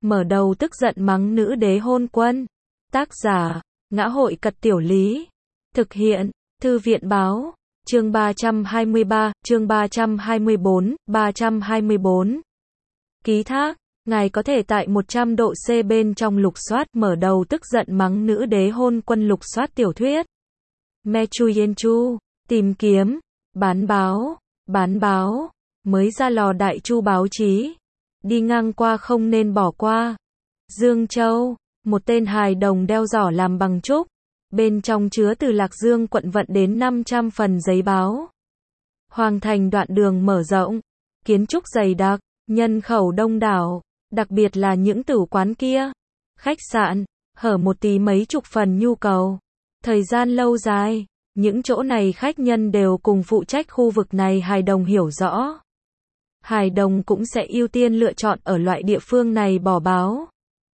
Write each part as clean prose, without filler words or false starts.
mở đầu tức giận mắng nữ đế hôn quân. Tác giả, Ngã Hội Cật Tiểu Lý. Thực hiện, Thư viện Báo. Chương 323, chương 324, 324. Ký thác, ngài có thể tại 100 độ C bên trong lục soát mở đầu tức giận mắng nữ đế hôn quân lục soát tiểu thuyết. Mechu Yenchu, tìm kiếm, bán báo, mới ra lò đại chu báo chí. Đi ngang qua không nên bỏ qua. Dương Châu, một tên hài đồng đeo giỏ làm bằng trúc. Bên trong chứa từ Lạc Dương quận vận đến 500 phần giấy báo. Hoàng thành đoạn đường mở rộng, kiến trúc dày đặc, nhân khẩu đông đảo, đặc biệt là những tử quán kia. Khách sạn, hở một tí mấy chục phần nhu cầu. Thời gian lâu dài, những chỗ này khách nhân đều cùng phụ trách khu vực này hài đồng hiểu rõ. Hài đồng cũng sẽ ưu tiên lựa chọn ở loại địa phương này bỏ báo.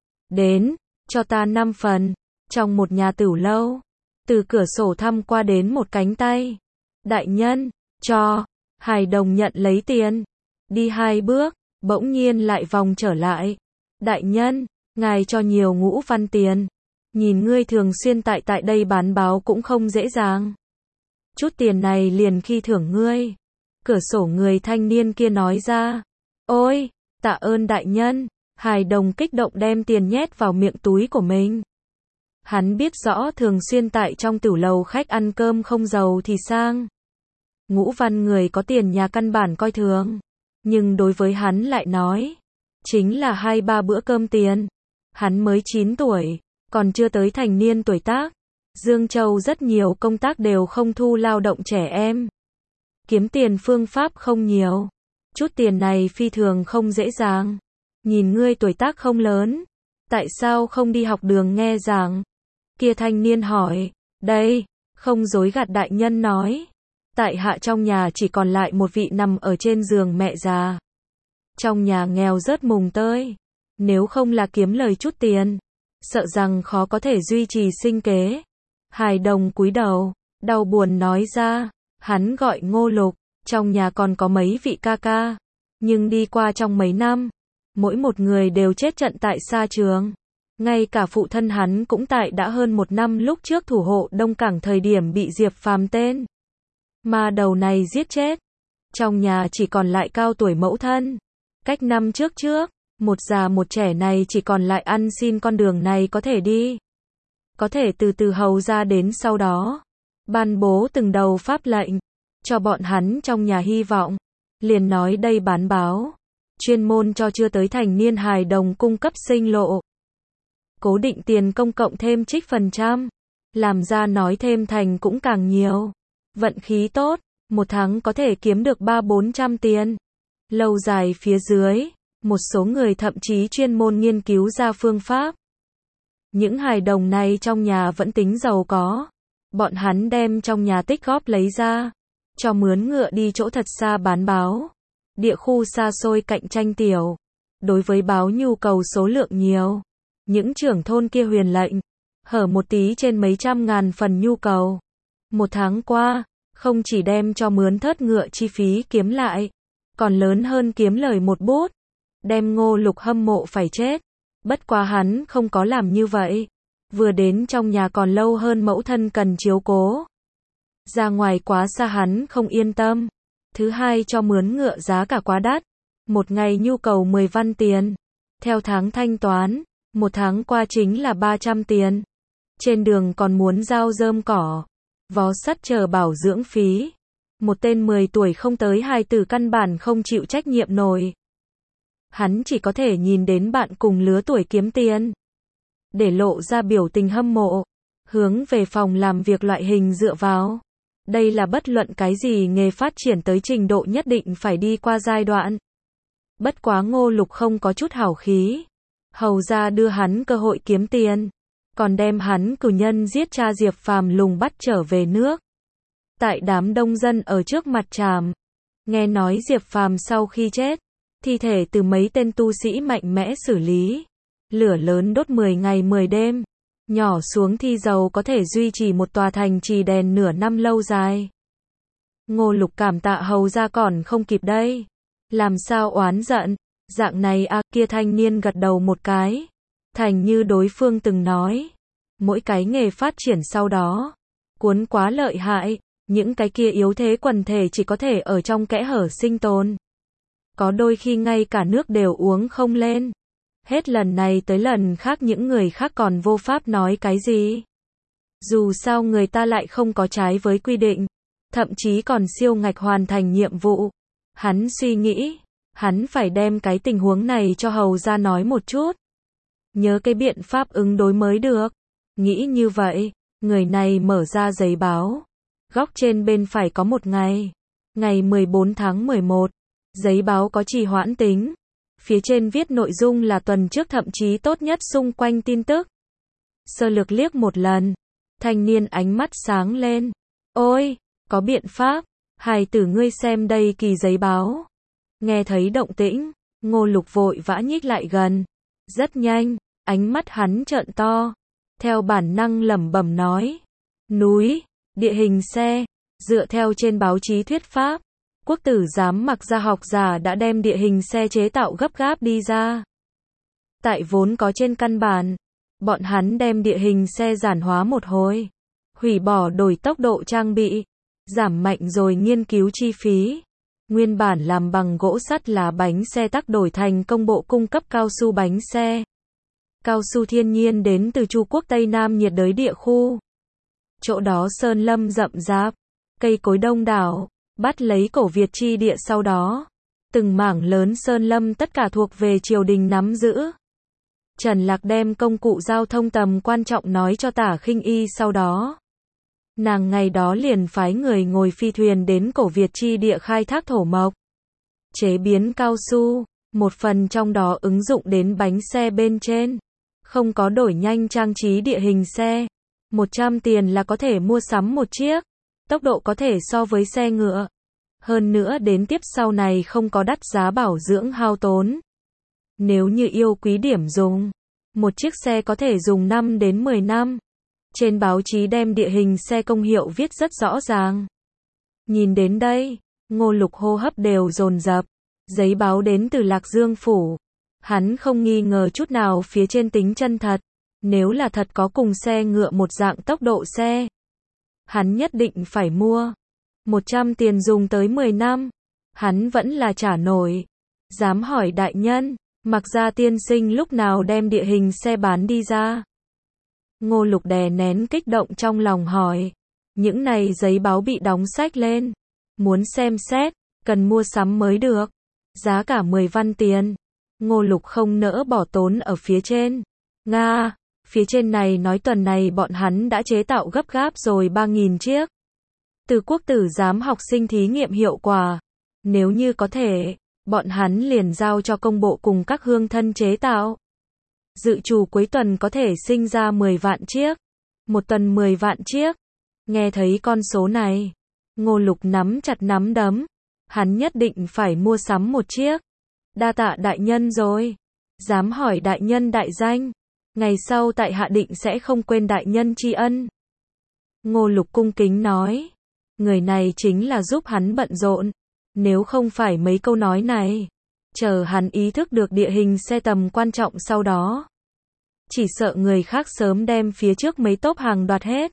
Đến, cho ta 5 phần. Trong một nhà tửu lâu, từ cửa sổ thăm qua đến một cánh tay. Đại nhân, cho. Hài đồng nhận lấy tiền. Đi 2 bước, bỗng nhiên lại vòng trở lại. Đại nhân, ngài cho nhiều ngũ văn tiền. Nhìn ngươi thường xuyên tại đây bán báo cũng không dễ dàng. Chút tiền này liền khi thưởng ngươi. Cửa sổ người thanh niên kia nói ra. Ôi, tạ ơn đại nhân. Hài đồng kích động đem tiền nhét vào miệng túi của mình. Hắn biết rõ thường xuyên tại trong tửu lầu khách ăn cơm không giàu thì sang. Ngũ văn người có tiền nhà căn bản coi thường. Nhưng đối với hắn lại nói. Chính là 2-3 bữa cơm tiền. Hắn mới 9 tuổi, còn chưa tới thành niên tuổi tác. Dương Châu rất nhiều công tác đều không thu lao động trẻ em. Kiếm tiền phương pháp không nhiều. Chút tiền này phi thường không dễ dàng. Nhìn ngươi tuổi tác không lớn. Tại sao không đi học đường nghe giảng? Kia thanh niên hỏi. Đây, không dối gạt đại nhân nói. Tại hạ trong nhà chỉ còn lại một vị nằm ở trên giường mẹ già. Trong nhà nghèo rớt mùng tơi. Nếu không là kiếm lời chút tiền, sợ rằng khó có thể duy trì sinh kế. Hài đồng cúi đầu, đau buồn nói ra. Hắn gọi Ngô Lục. Trong nhà còn có mấy vị ca ca. Nhưng đi qua trong mấy năm, mỗi một người đều chết trận tại sa trường. Ngay cả phụ thân hắn cũng tại đã hơn 1 năm lúc trước thủ hộ Đông Cảng thời điểm bị Diệp Phàm tên ma đầu này giết chết. Trong nhà chỉ còn lại cao tuổi mẫu thân. Cách năm trước, một già một trẻ này chỉ còn lại ăn xin con đường này có thể đi. Có thể từ từ hầu ra đến sau đó. Ban bố từng đầu pháp lệnh. Cho bọn hắn trong nhà hy vọng. Liền nói đây bán báo. Chuyên môn cho chưa tới thành niên hài đồng cung cấp sinh lộ. Cố định tiền công cộng thêm trích phần trăm. Làm ra nói thêm thành cũng càng nhiều. Vận khí tốt, 1 tháng có thể kiếm được 300-400 tiền. Lâu dài phía dưới, một số người thậm chí chuyên môn nghiên cứu ra phương pháp. Những hài đồng này trong nhà vẫn tính giàu có. Bọn hắn đem trong nhà tích góp lấy ra. Cho mướn ngựa đi chỗ thật xa bán báo. Địa khu xa xôi cạnh tranh tiểu. Đối với báo nhu cầu số lượng nhiều. Những trưởng thôn kia huyền lệnh. Hở một tí trên mấy trăm ngàn phần nhu cầu. 1 tháng qua, không chỉ đem cho mướn thớt ngựa chi phí kiếm lại. Còn lớn hơn kiếm lời một bút. Đem Ngô Lục hâm mộ phải chết. Bất quá hắn không có làm như vậy. Vừa đến trong nhà còn lâu hơn mẫu thân cần chiếu cố. Ra ngoài quá xa hắn không yên tâm. Thứ hai cho mướn ngựa giá cả quá đắt. Một ngày nhu cầu 10 văn tiền. Theo tháng thanh toán, 1 tháng qua chính là 300 tiền. Trên đường còn muốn giao rơm cỏ, vó sắt chờ bảo dưỡng phí. Một tên 10 tuổi không tới hài tử căn bản không chịu trách nhiệm nổi. Hắn chỉ có thể nhìn đến bạn cùng lứa tuổi kiếm tiền. Để lộ ra biểu tình hâm mộ. Hướng về phòng làm việc loại hình dựa vào. Đây là bất luận cái gì nghề phát triển tới trình độ nhất định phải đi qua giai đoạn. Bất quá Ngô Lục không có chút hảo khí. Hầu ra đưa hắn cơ hội kiếm tiền. Còn đem hắn cử nhân giết cha Diệp Phàm lùng bắt trở về nước. Tại đám đông dân ở trước mặt tràm. Nghe nói Diệp Phàm sau khi chết. Thi thể từ mấy tên tu sĩ mạnh mẽ xử lý. Lửa lớn đốt 10 ngày 10 đêm. Nhỏ xuống thi dầu có thể duy trì một tòa thành trì đèn nửa năm lâu dài. Ngô Lục cảm tạ hầu ra còn không kịp đây. Làm sao oán giận. Dạng này à, kia thanh niên gật đầu một cái. Thành như đối phương từng nói. Mỗi cái nghề phát triển sau đó. Cuốn quá lợi hại. Những cái kia yếu thế quần thể chỉ có thể ở trong kẽ hở sinh tồn. Có đôi khi ngay cả nước đều uống không lên. Hết lần này tới lần khác những người khác còn vô pháp nói cái gì. Dù sao người ta lại không có trái với quy định. Thậm chí còn siêu ngạch hoàn thành nhiệm vụ. Hắn suy nghĩ. Hắn phải đem cái tình huống này cho hầu ra nói một chút. Nhớ cái biện pháp ứng đối mới được. Nghĩ như vậy. Người này mở ra giấy báo. Góc trên bên phải có một ngày. Ngày 14 tháng 11. Giấy báo có trì hoãn tính. Phía trên viết nội dung là tuần trước thậm chí tốt nhất xung quanh tin tức. Sơ lược liếc một lần. Thanh niên ánh mắt sáng lên. Ôi, có biện pháp. Hài tử ngươi xem đây kỳ giấy báo. Nghe thấy động tĩnh. Ngô Lục vội vã nhích lại gần. Rất nhanh. Ánh mắt hắn trợn to. Theo bản năng lẩm bẩm nói. Núi. Địa hình xe. Dựa theo trên báo chí thuyết pháp. Quốc tử giám Mặc Gia học giả đã đem địa hình xe chế tạo gấp gáp đi ra. Tại vốn có trên căn bản, bọn hắn đem địa hình xe giản hóa một hồi, hủy bỏ đổi tốc độ trang bị, giảm mạnh rồi nghiên cứu chi phí. Nguyên bản làm bằng gỗ sắt là bánh xe tắc đổi thành công bộ cung cấp cao su bánh xe. Cao su thiên nhiên đến từ Chu Quốc Tây Nam nhiệt đới địa khu. Chỗ đó sơn lâm rậm rạp, cây cối đông đảo. Bắt lấy cổ Việt chi địa sau đó. Từng mảng lớn sơn lâm tất cả thuộc về triều đình nắm giữ. Trần Lạc đem công cụ giao thông tầm quan trọng nói cho Tả Khinh Y sau đó. Nàng ngày đó liền phái người ngồi phi thuyền đến cổ Việt chi địa khai thác thổ mộc. Chế biến cao su, một phần trong đó ứng dụng đến bánh xe bên trên. Không có đổi nhanh trang trí địa hình xe. 100 tiền là có thể mua sắm một chiếc. Tốc độ có thể so với xe ngựa. Hơn nữa đến tiếp sau này không có đắt giá bảo dưỡng hao tốn. Nếu như yêu quý điểm dùng, một chiếc xe có thể dùng 5 đến 10 năm. Trên báo chí đem địa hình xe công hiệu viết rất rõ ràng. Nhìn đến đây, Ngô Lục hô hấp đều dồn dập. Giấy báo đến từ Lạc Dương Phủ. Hắn không nghi ngờ chút nào phía trên tính chân thật. Nếu là thật có cùng xe ngựa một dạng tốc độ xe, hắn nhất định phải mua. 100 tiền dùng tới 10 năm. Hắn vẫn là trả nổi. Dám hỏi đại nhân, Mặc Gia tiên sinh lúc nào đem địa hình xe bán đi ra? Ngô Lục đè nén kích động trong lòng hỏi. Những này giấy báo bị đóng sách lên. Muốn xem xét, cần mua sắm mới được. Giá cả 10 văn tiền. Ngô Lục không nỡ bỏ tốn ở phía trên. Nga, phía trên này nói tuần này bọn hắn đã chế tạo gấp gáp rồi 3.000 chiếc. Từ quốc tử giám học sinh thí nghiệm hiệu quả. Nếu như có thể, bọn hắn liền giao cho công bộ cùng các hương thân chế tạo. Dự trù cuối tuần có thể sinh ra 10 vạn chiếc. Một tuần 10 vạn chiếc. Nghe thấy con số này, Ngô Lục nắm chặt nắm đấm. Hắn nhất định phải mua sắm một chiếc. Đa tạ đại nhân rồi. Dám hỏi đại nhân đại danh. Ngày sau tại hạ định sẽ không quên đại nhân tri ân. Ngô Lục cung kính nói. Người này chính là giúp hắn bận rộn. Nếu không phải mấy câu nói này, chờ hắn ý thức được địa hình xe tầm quan trọng sau đó, chỉ sợ người khác sớm đem phía trước mấy tốp hàng đoạt hết.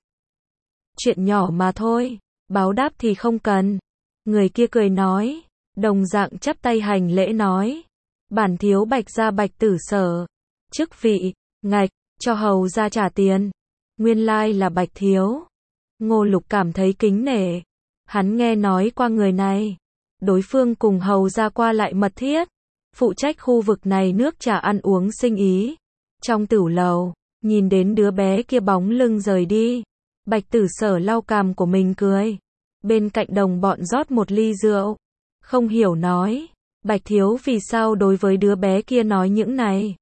Chuyện nhỏ mà thôi, báo đáp thì không cần. Người kia cười nói, đồng dạng chắp tay hành lễ nói. Bản thiếu Bạch gia Bạch Tử Sở, chức vị, ngạch, cho hầu ra trả tiền. Nguyên lai là Bạch thiếu. Ngô Lục cảm thấy kính nể. Hắn nghe nói qua người này. Đối phương cùng hầu ra qua lại mật thiết. Phụ trách khu vực này nước trà ăn uống sinh ý. Trong tửu lầu, nhìn đến đứa bé kia bóng lưng rời đi. Bạch Tử Sở lau cằm của mình cười. Bên cạnh đồng bọn rót một ly rượu. Không hiểu nói. Bạch thiếu vì sao đối với đứa bé kia nói những này.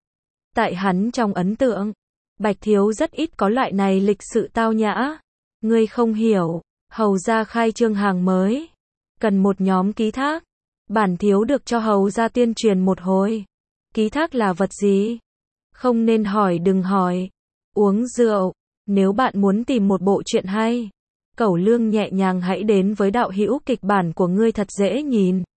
Tại hắn trong ấn tượng, Bạch thiếu rất ít có loại này lịch sự tao nhã. Ngươi không hiểu, hầu ra khai trương hàng mới. Cần một nhóm ký thác. Bản thiếu được cho hầu ra tuyên truyền một hồi. Ký thác là vật gì? Không nên hỏi đừng hỏi. Uống rượu. Nếu bạn muốn tìm một bộ truyện hay, Cẩu Lương nhẹ nhàng hãy đến với đạo hữu kịch bản của ngươi thật dễ nhìn.